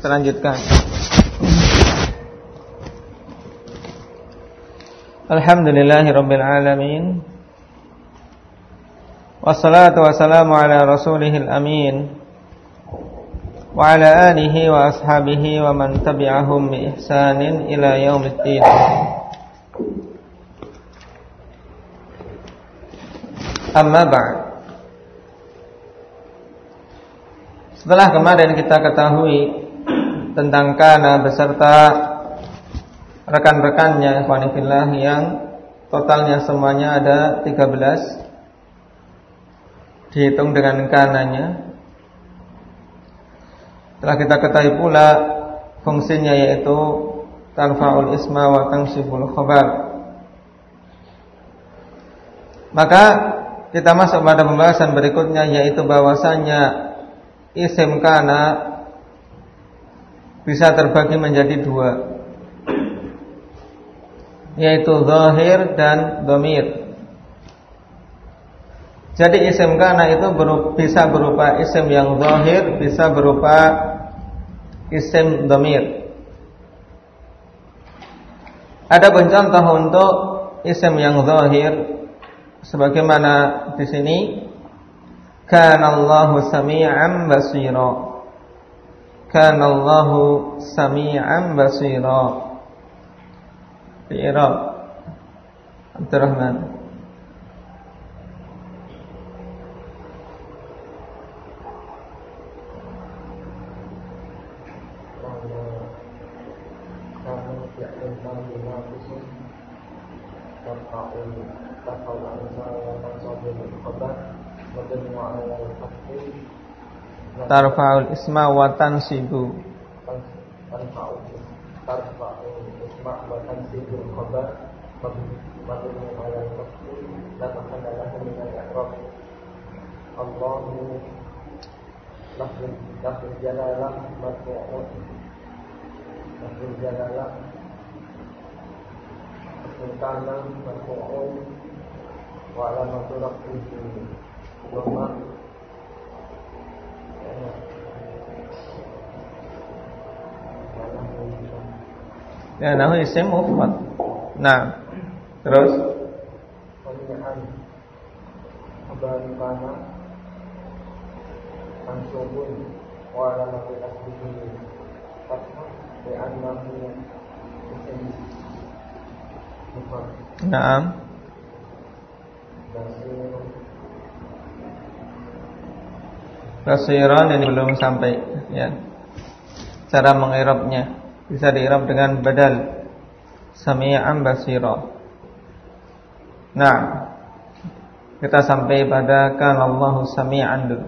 Kita lanjutkan. Alhamdulillahirabbil alamin. Wassalatu wassalamu ala rasulihil amin. Wa ala alihi wa ashabihi wa man tabi'ahum bi ihsanin ila yaumiddin. Amma ba'd. Setelah kemarin kita ketahui tentang kana beserta rekan-rekannya ikhwani fillah yang totalnya semuanya ada 13 dihitung dengan kananya. Telah kita ketahui pula fungsinya yaitu tarfa'ul isma wa tansibul khabar. Maka kita masuk pada pembahasan berikutnya, yaitu bahwasanya isim kana bisa terbagi menjadi dua, yaitu zahir dan dhamir. Jadi isim kana itu bisa berupa isim yang zahir, bisa berupa isim dhamir. Adapun contoh untuk isim yang zahir sebagaimana di sini, kana Allahu sami'an basira. Kana Allahu sami'an basira. I'rab Abdurrahman. Tarfa'ul isma wa tansibu. Tarfa'ul isma wa tansibu khabar mabni 'ala al-fath la mahalla lahu min al-i'rab. Allahu lafzul jalalah marfu'un. Lafzul jalalah kana marfu'un wa 'alamatu raf'ihi dhamma. Ya, nahu isim mufrad. Nah, terus khabar kana mansubun wa alamatu nasbihi fathah li'annahu isim mufrad. Naam. Basiran ini belum sampai ya. Cara mengirabnya bisa diirab dengan badal sami'an basira. Nah, kita sampai pada kana Allahu sami'an dulu.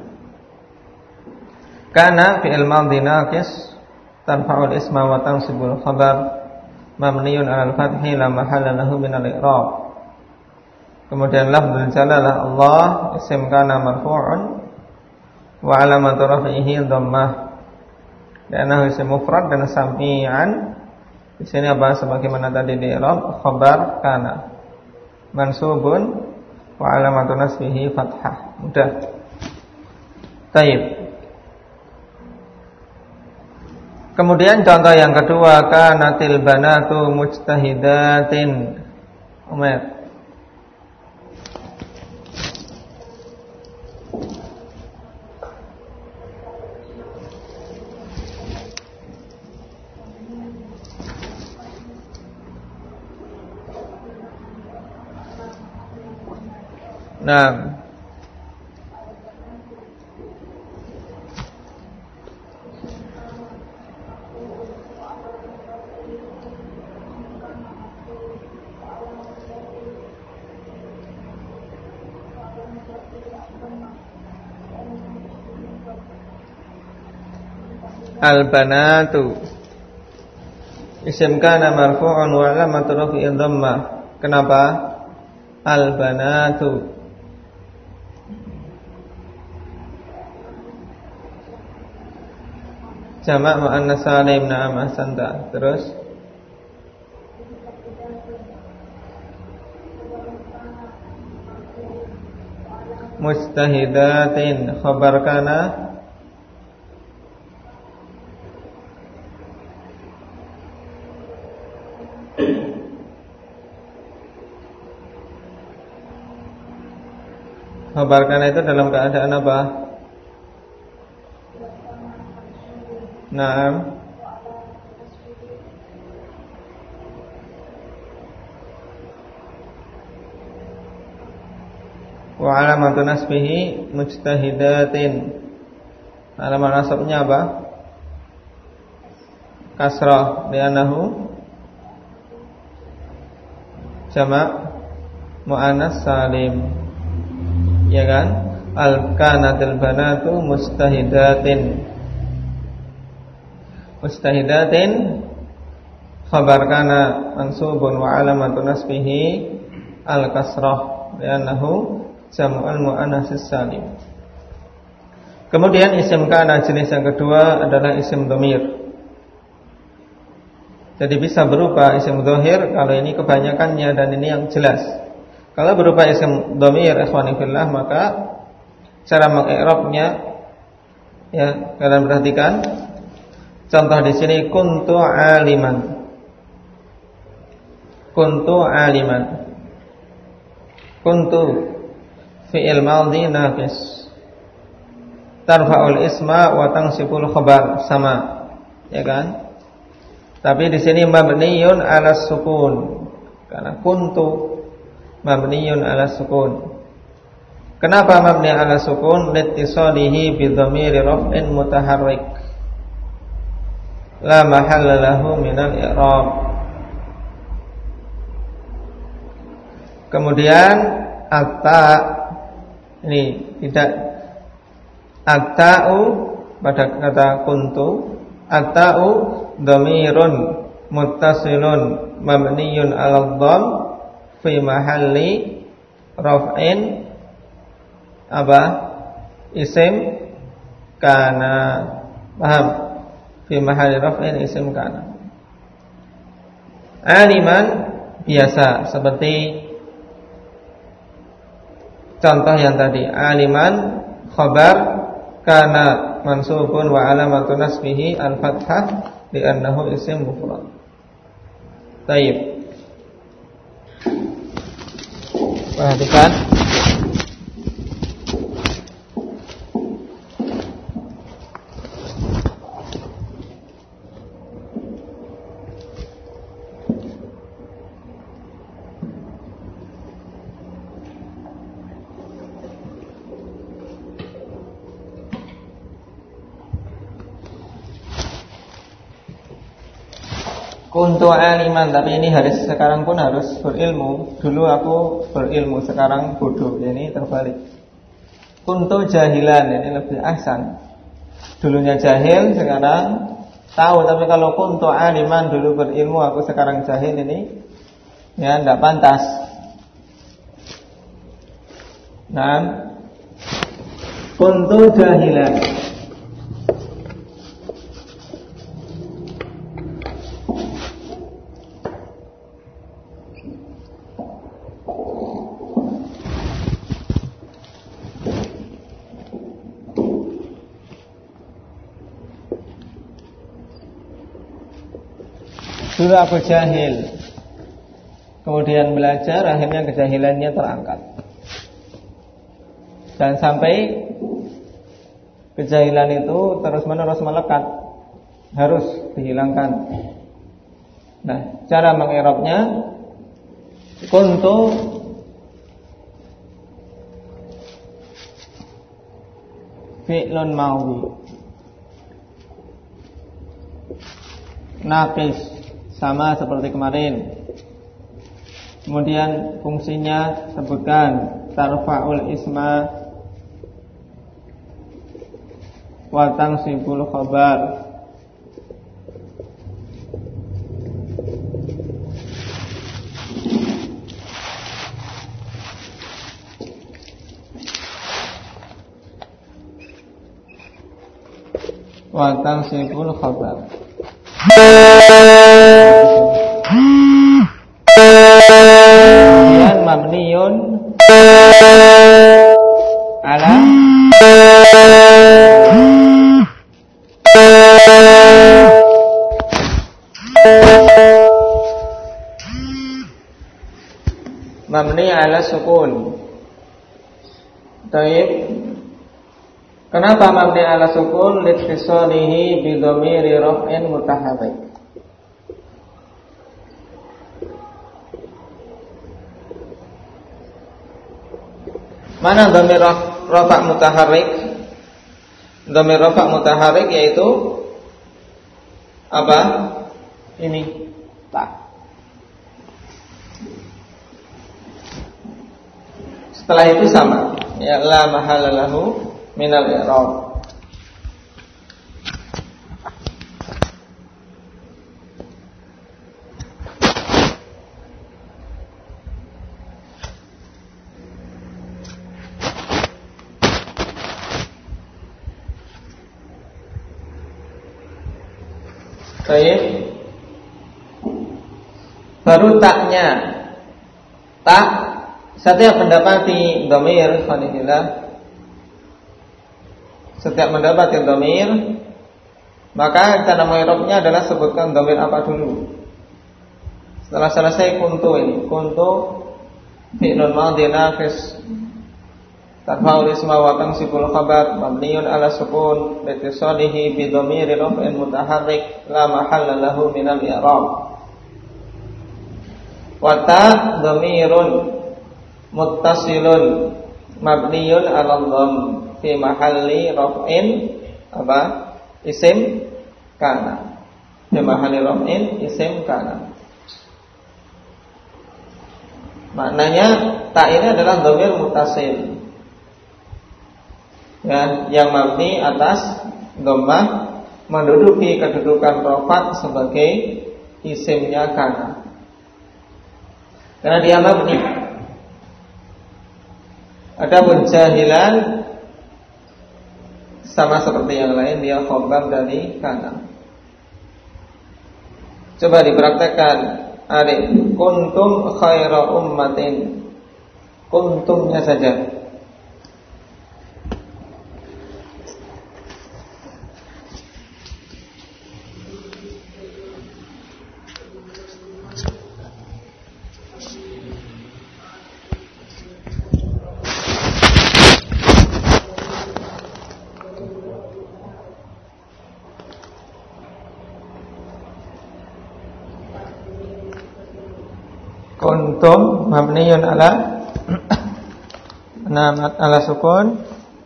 Kana fi'il madhi naqis tarfa'ul isma wa tansibul khabar mabniun 'alal fathi la mahalla lahu min al-i'rab. Kemudian lafzul jalalah Allah isim kana marfu'un wa 'alamatu raf'ihi dhammah. Dan isim mufrad dan sami'an di sini apa sebagaimana tadi di i'rab khabar kana mansubun wa 'alamatu nasbihi fathah. Mudah. Baik. Kemudian contoh yang kedua, kanatil banatu mujtahidatin. Umar. Nah, al-banatu isim kana marfu'un wa alamatu raf'ihi dhammah. Kenapa? Al-banatu jamak muannas salim. Na'am, ahsanta. Terus mustahidatin khabar kana Khabar kana itu dalam keadaan apa? Naam. Wa alamatu nasbihi mujtahidatin. Alamat nasabnya apa? Kasrah, li'annahu jamak muannas salim. Ya kan? Al-kanatil banatu mustahidatin. Mustahidatin khabar kana mansubun wa alamatu nasbihi al-kasrah li'annahu jam'ul muannatsis salim. Kemudian isim kana jenis yang kedua adalah isim dhamir. Jadi bisa berupa isim dhahir kalau ini kebanyakannya dan ini yang jelas. Kalau berupa isim dhamir ikhwani fillah maka cara mengi'rabnya ya kalian perhatikan. Contoh di sini kuntu aliman. Kuntu aliman. Kuntu fi'il madhi naqis. Tarfa'ul isma wa tansibul khabar sama. Ya kan? Tapi di sini mabniyun 'ala sukun. Karena kuntu mabniyun 'ala sukun. Kenapa mabni 'ala sukun? Litisalihi bi dhamiri raf'in mutaharrik. La mahalla lahu minal i'rab. Kemudian atta ini tidak atta'u pada kata kuntu. Atta'u dhamirun muttasilun mabniyun 'ala dhamm fi mahalli raf'in apa? Isim kana. Paham? Fi mahalli raf'in isim kana. Aliman biasa seperti contoh yang tadi. Aliman khabar kana mansubun wa alamatu nasbihi al-fathah li'annahu isim mufrad. Baik. Perhatikan. Kuntu aliman, tapi ini sekarang pun harus berilmu. Dulu aku berilmu, sekarang bodoh. Ini terbalik. Kuntu jahilan, ini lebih ahsan. Dulunya jahil, sekarang tahu. Tapi kalau kuntu aliman, dulu berilmu, aku sekarang jahil, ini ya tidak pantas. Nah, kuntu jahilan. Dulu aku jahil, kemudian belajar, akhirnya kejahilannya terangkat. Dan sampai kejahilan itu terus-menerus melekat, harus dihilangkan. Nah, cara mengi'rabnya kuntu fi'lun madhi naqis, sama seperti kemarin. Kemudian fungsinya sebutkan tarfa'ul isma wa tansibul khabar. Wa tansibul khabar. Kemudian mabniyun ala mabni ala sukun. Taib. Kenapa mabni ala sukun litisalihi bi dhamiri raf'in mutaharrik? Mana dhamir rafa' mutaharrik? Dhamir rafa' mutaharrik yaitu apa? Ini ta. Setelah itu sama, ya la mahalla lahu minal i'rab. Baik. Baru taknya. Tak setiap mendapati dhamir khalilillah, setiak mendapati dhamir, maka cara mengi'rabnya adalah sebutkan dhamir apa dulu. Setelah selesai kuntu ini, kuntu fi'lun madhi naqis tarfa'ul isma wa tansibul khabar mabniun ala sukun litisalihi bi dhamiri raf'in mutaharrik la mahalla lahu minal i'rab. Wa ta dhamirun muttasilun mabniun ala dhamm fi mahalli raf'in apa? Isim kana. Fi mahalli raf'in isim kana. Maknanya ta ini adalah dhamir muttasil, ya, yang mabni atas dhammah, menduduki kedudukan rafa' sebagai isimnya kana. Karena dia mabni. Adapun jahilan sama seperti yang lain, dia khabar dari kana. Coba dipraktekkan. Adik, kuntum khaira ummatin. Kuntumnya saja. Kuntum mabniyun ala ala sukun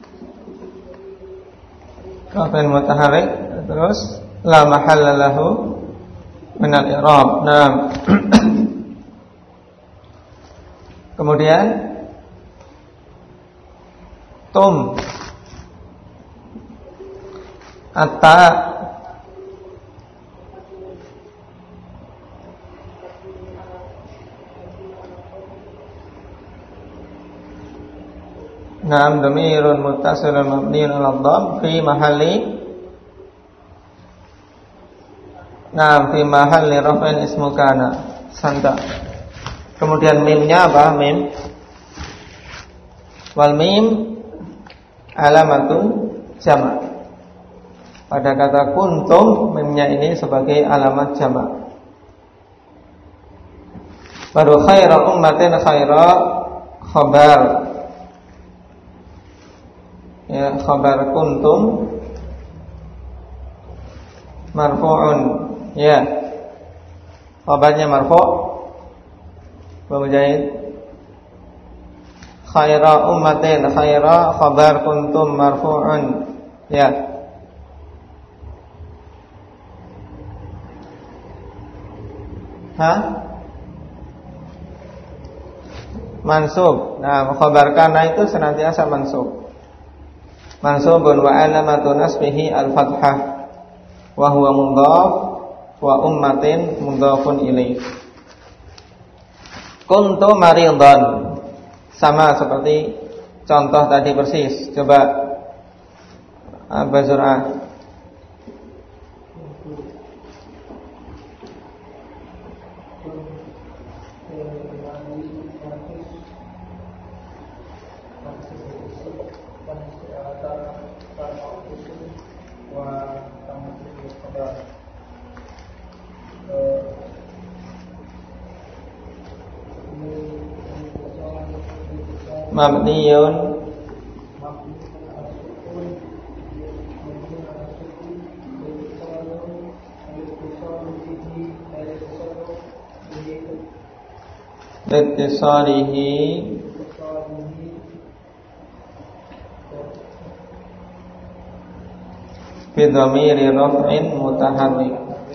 raf'in mutaharrik, terus la mahalla lahu min al-i'rab. Naam. Kemudian tum atta Naam dhamirun muttasilun mabniun 'ala dhamm fi mahalli raf'in ismu kana. Santa. Kemudian mimnya apa? Mim. Wal mim alamatun jama'. Pada kata kuntum, mimnya ini sebagai alamat jama'. Baru khaira ummatin khaira khabar. Ya, khabar kuntum marfu'un, ya, khabarnya marfu'. Mujahid, khaira ummatin khaira khabar kuntum marfu'un, ya. Mansub. Nah, khabar kana itu senantiasa mansub. Mansubun wa alamatu nasbihi al-fathah wa huwa mudhaf wa ummatin mudhafun ilaih. Kuntu maridhan, sama seperti contoh tadi persis. Coba Bazur'ah. Mabniyun litisarihi bi dhamiri raf'in mutaharrik.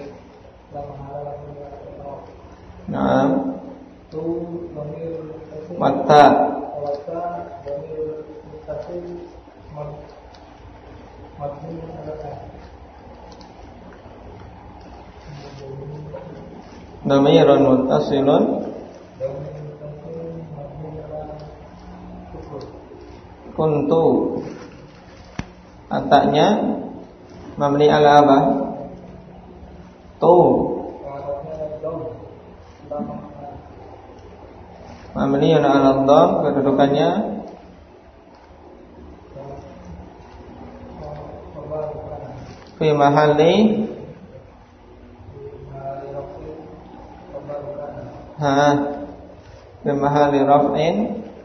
Naam. Mata dhamirun muttasilun kuntu ataknya mabni ala apa? Tu mabni ala dham, kedudukannya fi mahalli fi mahalli raf'in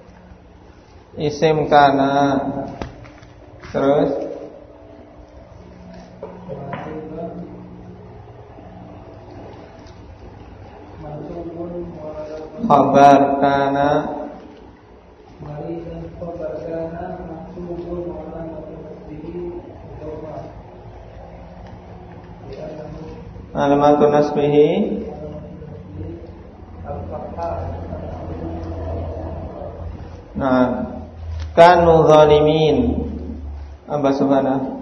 isim kana. Terus khabar kana alamatun nasbihi nah kanu zalimin apa subhanahu.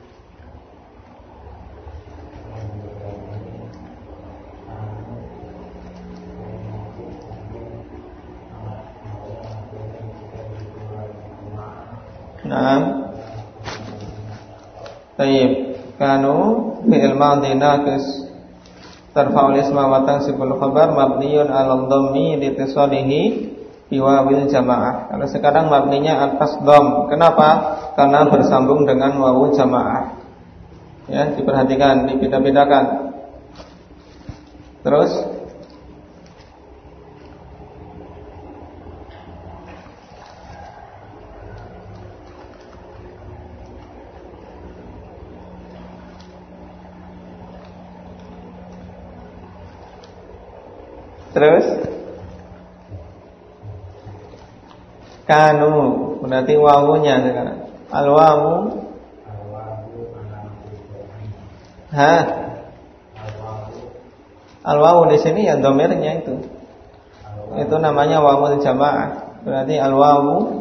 Nah, tayyib kanu fi'il madhi naqis tarfa'ul isma wa tansibul khabar mabniyun 'ala dhammi litisalihi bi wawil jamaah. Kalau sekarang mabninya atas dham. Kenapa? Karena bersambung dengan wawu jamaah. Ya, diperhatikan, dibeda-bedakan. Terus kanu berarti wawunya sekarang. Al-wawu al-wawu di sini ya dhamirnya itu. Itu namanya wawul jamaah. Berarti al-wawu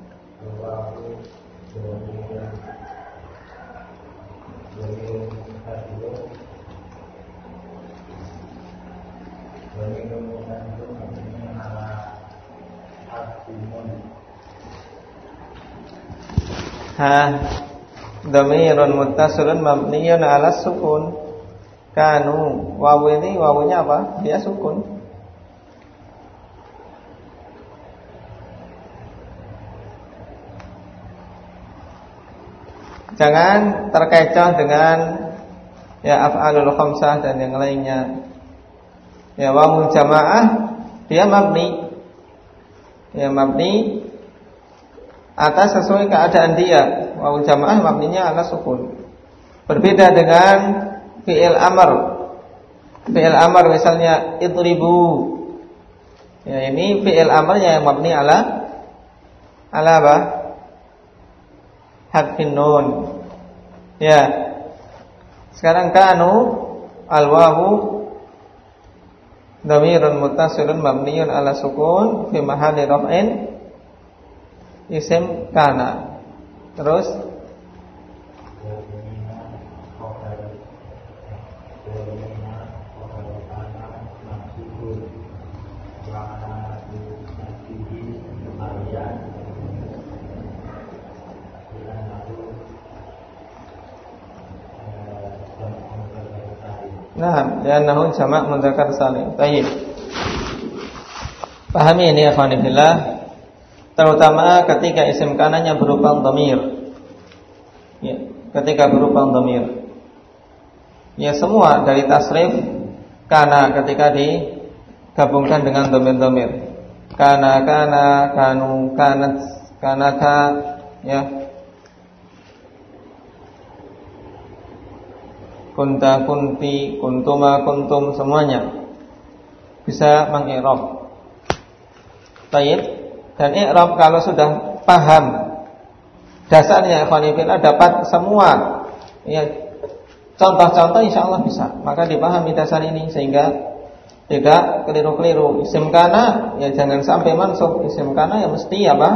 dhamirun muttasilun mabniyun 'ala sukun. Kanu wawu ini wawunya apa? Dia sukun. Jangan terkecoh dengan ya af'alul khamsah dan yang lainnya. Ya wawu jamaah dia mabni. Ya mabni atas sesuai keadaan dia. Wawu jamaah mabninya ala sukun. Berbeda dengan fi'il amr. Fi'il amr misalnya idribu. Ya ini fi'il amrnya yang mabni ala apa? Hadfin nun. Ya. Sekarang kanu al-wawu dhamirun muttasilun mabniyun ala sukun fi mahalli raf'in isim kana. Terus nah, li'annahu jamak mudzakkar salim. Baik. Pahami ini ya khonifillah. Terutama ketika isim kananya berupa dhamir. Ya, ketika berupa dhamir. Ya semua dari tasrif kana ketika digabungkan dengan dhamir-dhamir. Kana, kanu, kanat, kanaka, ya. kunta, kunti, kuntuma, kuntum, semuanya bisa mengi'rab. Baik. Dan i'rab kalau sudah paham dasarnya, ikhwan fillah, dapat semua ya, contoh-contoh insyaallah bisa. Maka dipahami dasar ini sehingga tidak keliru-keliru. Isim kana ya jangan sampai mansub. Isim kana ya mesti apa?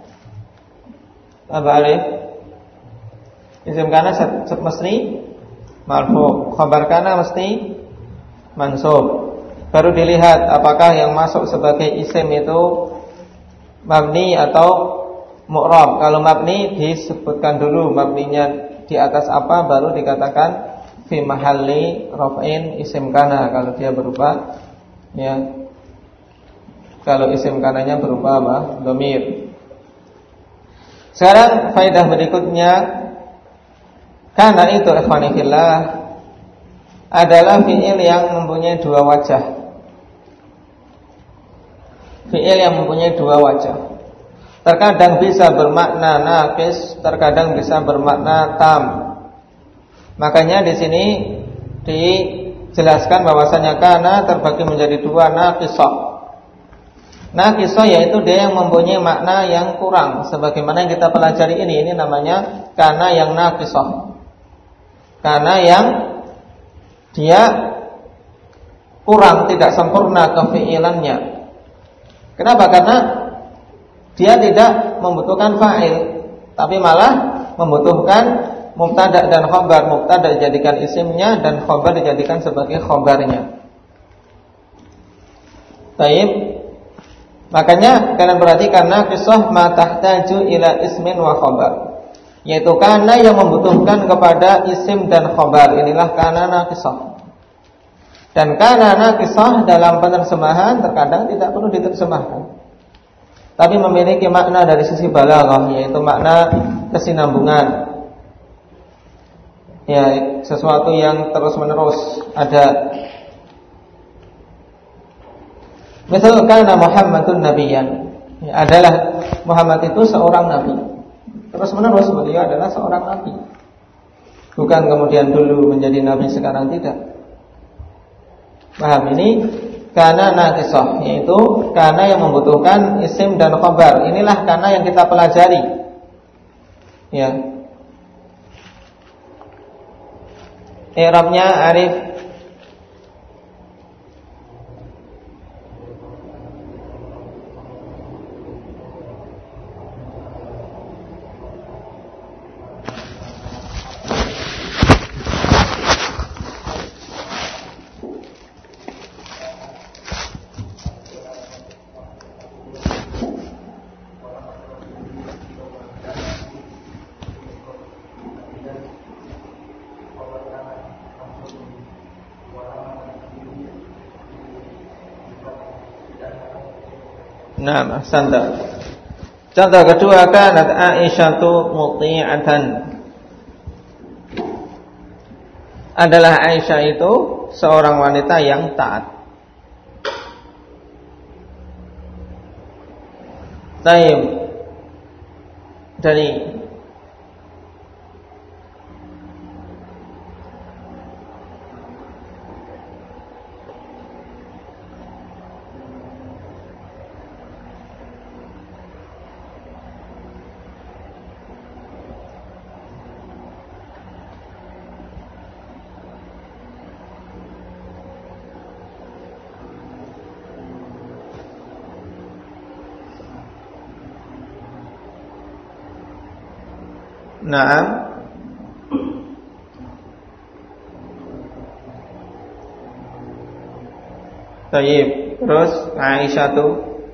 Alif. Isim kana mesti marfu. Khabar kana mesti mansub. Baru dilihat apakah yang masuk sebagai isim itu mabni atau mu'rab. Kalau mabni disebutkan dulu mabninya di atas apa, baru dikatakan fi mahalli raf'in isim kana kalau dia berupa ya. Kalau isim kananya berupa apa? Dhamir. Sekarang faedah berikutnya, kana itu ikhwani fillah adalah fi'il yang mempunyai dua wajah. Fi'il yang mempunyai dua wajah. Terkadang bisa bermakna naqis, terkadang bisa bermakna tam. Makanya di sini dijelaskan bahwasanya kana terbagi menjadi dua, naqisah. Naqisah yaitu dia yang mempunyai makna yang kurang, sebagaimana yang kita pelajari ini namanya kana yang naqisah. Kana yang dia kurang, tidak sempurna kefi'ilannya. Kenapa? Karena dia tidak membutuhkan fa'il, tapi malah membutuhkan mubtada dan khabar. Mubtada dijadikan isimnya dan khabar dijadikan sebagai khabarnya. Baik. Makanya kalian perhatikan naqisah ma tahtaju ila ismin wa khabar, yaitu kana yang membutuhkan kepada isim dan khabar. Inilah kana naqisah. Dan kana naqisah dalam penerjemahan terkadang tidak perlu diterjemahkan, tapi memiliki makna dari sisi balaghah, yaitu makna kesinambungan. Ya, sesuatu yang terus-menerus ada. Misal kana Muhammadun nabiyyan, ya, adalah Muhammad itu seorang nabi. Terus-menerus beliau adalah seorang nabi. Bukan kemudian dulu menjadi nabi sekarang, tidak. Paham ini? Kana naqisah, yaitu kana yang membutuhkan isim dan khabar. Inilah kana yang kita pelajari. Ya. I'rabnya arif. Nah, ahsanta. Contoh kedua, kanat Aisyatu muti'atan. Adalah Aisyah itu seorang wanita yang taat. Taib. Dari Naam. Taib. Terus Aisyah tu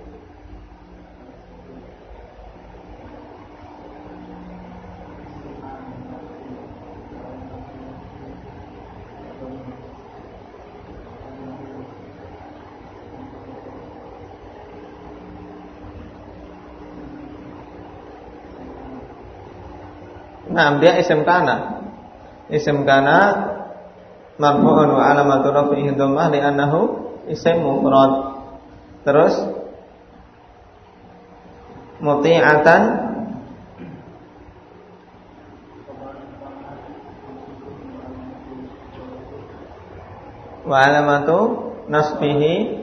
nah, dia isim kana. Isim kana marfu'un wa alamatu raf'ihi dhammah li'annahu isim mufrad. Terus muti'atan wa alamatu nasbihi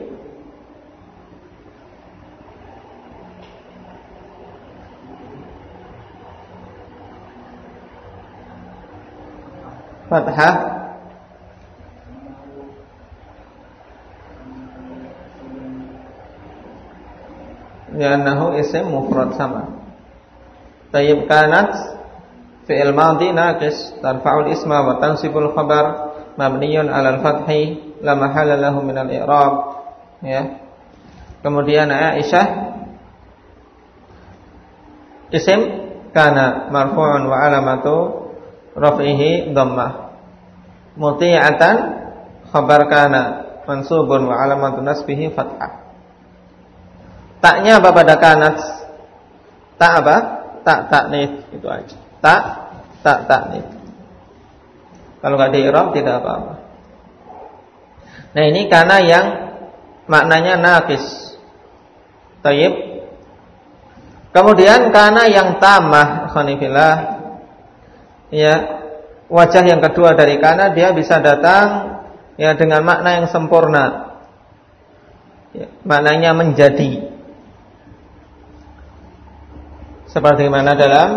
fathah li'annahu isim mufrad sama. Tayyib kanat fi'il madhi naqis tarfa'ul isma wa tansibul khabar mabniyun 'alal fathi la mahalla lahu minal i'rab, ya. Kemudian Aisyah isim kana marfu'un wa alamatu raf'ihi dhammah. Muti'atan khabar kana mansubun wa alamatu nasbihi fathah. Taknya apa pada kanat? Tak apa? Tak taknits, itu aja. Tak taknits. Kalau enggak di-i'rab tidak apa-apa. Nah, ini kana yang maknanya naqis. Thayyib. Kemudian kana yang tamah, khanifillah. Ya, wajah yang kedua dari kana, dia bisa datang ya dengan makna yang sempurna. Ya, maknanya menjadi. Seperti mana dalam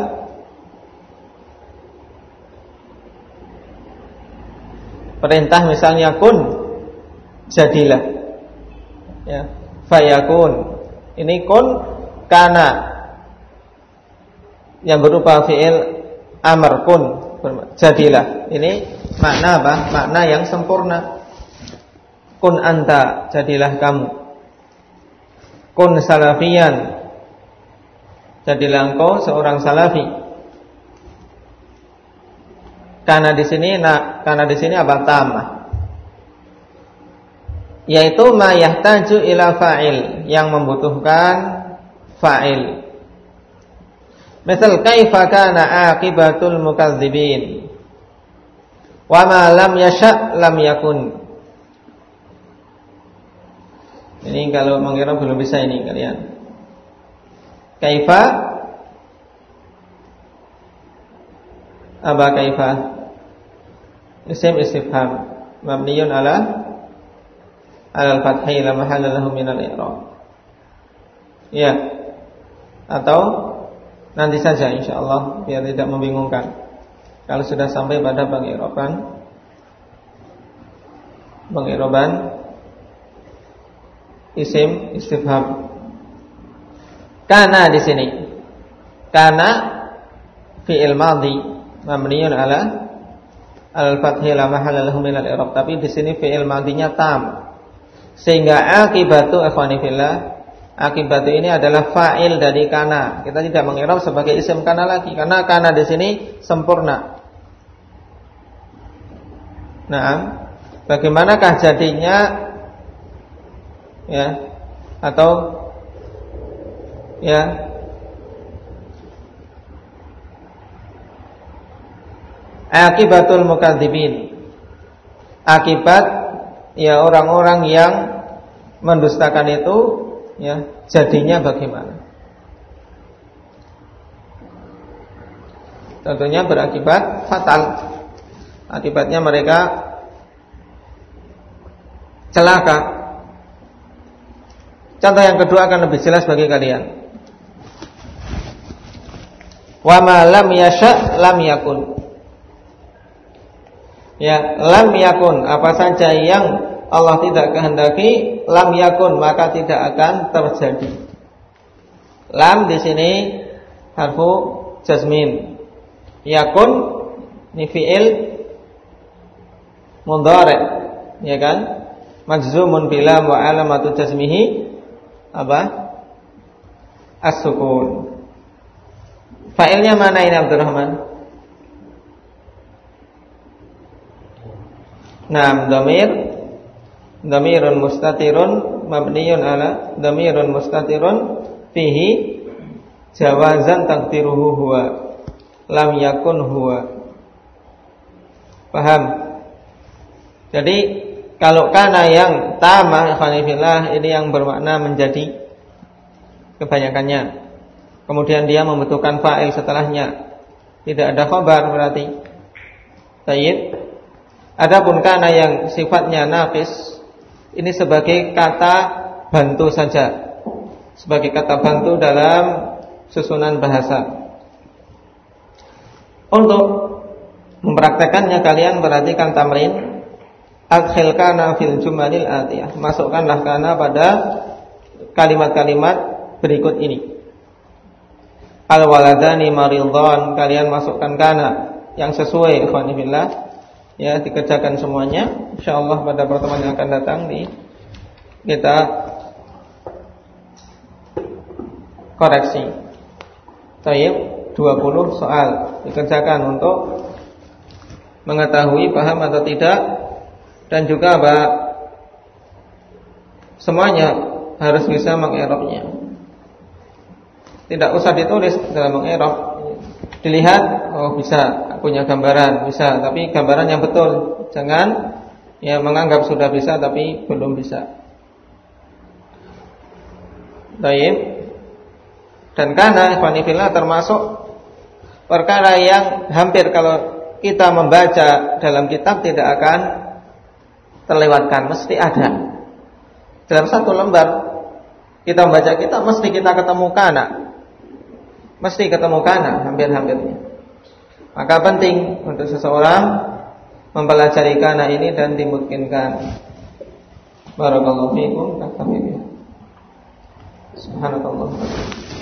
perintah misalnya kun, jadilah. Ya, fayakun. Ini kun kana yang berupa fi'il amr kun, jadilah. Ini makna apa? Makna yang sempurna. Kun anta, jadilah kamu. Kun salafiyan, jadilah engkau seorang salafi. Karena di sini apa? Tamah. Yaitu ma yahtaju ila fa'il, yang membutuhkan fa'il. Misal kaifa kana aqibatul mukadzibin. Wa ma lam yasha' lam yakun. Ini kalau mengira belum bisa ini kalian. Kaifa apa kaifa? Isim istifham mabniyun ala al-fathi la mahalla lahu min al-i'rab. Ya. Atau nanti saja insyaallah biar tidak membingungkan. Kalau sudah sampai pada peng'iroban isim istifham. Kana di sini. Kana fi'il madhi mabniun ala al-fathi la mahalla lahu min al-i'rab. Tapi di sini fi'il madhinya tam. Sehingga akibatu ikhwani fillah, akibatu ini adalah fa'il dari kana. Kita tidak meng'irab sebagai isim kana lagi karena kana di sini sempurna. Nah, bagaimanakah jadinya ya atau ya akibatul mukadzibin, akibat ya orang-orang yang mendustakan itu ya jadinya bagaimana? Tentunya berakibat fatal. Akibatnya mereka celaka. Contoh yang kedua akan lebih jelas bagi kalian. Wa ma lam yasha' lam yakun. Ya, lam yakun, apa saja yang Allah tidak kehendaki, lam yakun, maka tidak akan terjadi. Lam di sini harfu jazmin. Yakun ini fi'il mudhari', ya kan? Majzumun bila wa alamatu jazmihi apa? As-sukun. Fa'ilnya mana ini Abdurrahman? Naam, dhamirun mustatirun mabniyun ala dhamirun mustatirun fihi jawazan taqdiruhu huwa lam yakun huwa. Paham? Jadi kalau kana yang tamah ikhwanifillah ini yang bermakna menjadi kebanyakannya. Kemudian dia membutuhkan fa'il setelahnya. Tidak ada khabar berarti. Tayyib. Adapun kana yang sifatnya naqis, ini sebagai kata bantu saja, sebagai kata bantu dalam susunan bahasa. Untuk mempraktekannya kalian perhatikan tamrin. Adkhil kana fil jumalil atiyah. Masukkanlah kana pada kalimat-kalimat berikut ini. Al waladani maridhan, kalian masukkan kana yang sesuai ikhwan fillah. Ya, dikerjakan semuanya. Insyaallah pada pertemuan yang akan datang kita koreksi. Baik, 20 soal dikerjakan untuk mengetahui paham atau tidak, dan juga semuanya harus bisa mengerobnya. Tidak usah ditulis dalam mengerob, dilihat, oh bisa, punya gambaran, bisa, tapi gambaran yang betul. Jangan ya menganggap sudah bisa tapi belum bisa. Baik. Dan karena ikhwani fillah termasuk perkara yang hampir kalau kita membaca dalam kitab tidak akan terlewatkan, mesti ada. Dalam satu lembar kita membaca kitab mesti kita ketemu kana. Mesti ketemu kana hampir-hampirnya. Maka penting untuk seseorang mempelajari kana ini dan dimungkinkan. Barakallahu fiikum. Subhanallah.